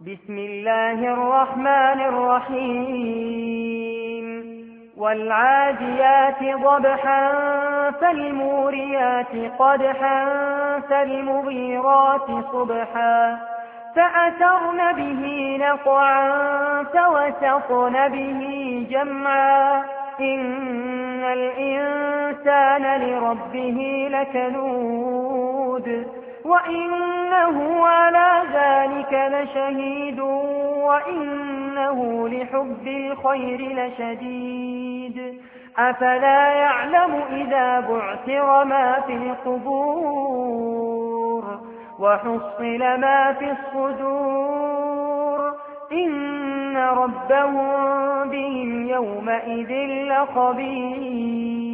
بسم الله الرحمن الرحيم والعاديات ضبحا فالموريات قدحا فالمغيرات صبحا فأثرن به نقعا فوسطن به جمعا إن الإنسان لربه لكنود وإنه على ذلك لشهيد وإنه لحب الخير لشديد أفلا يعلم إذا بعثر ما في القبور وحصل ما في الصدور إن ربهم بهم يومئذ لخبير.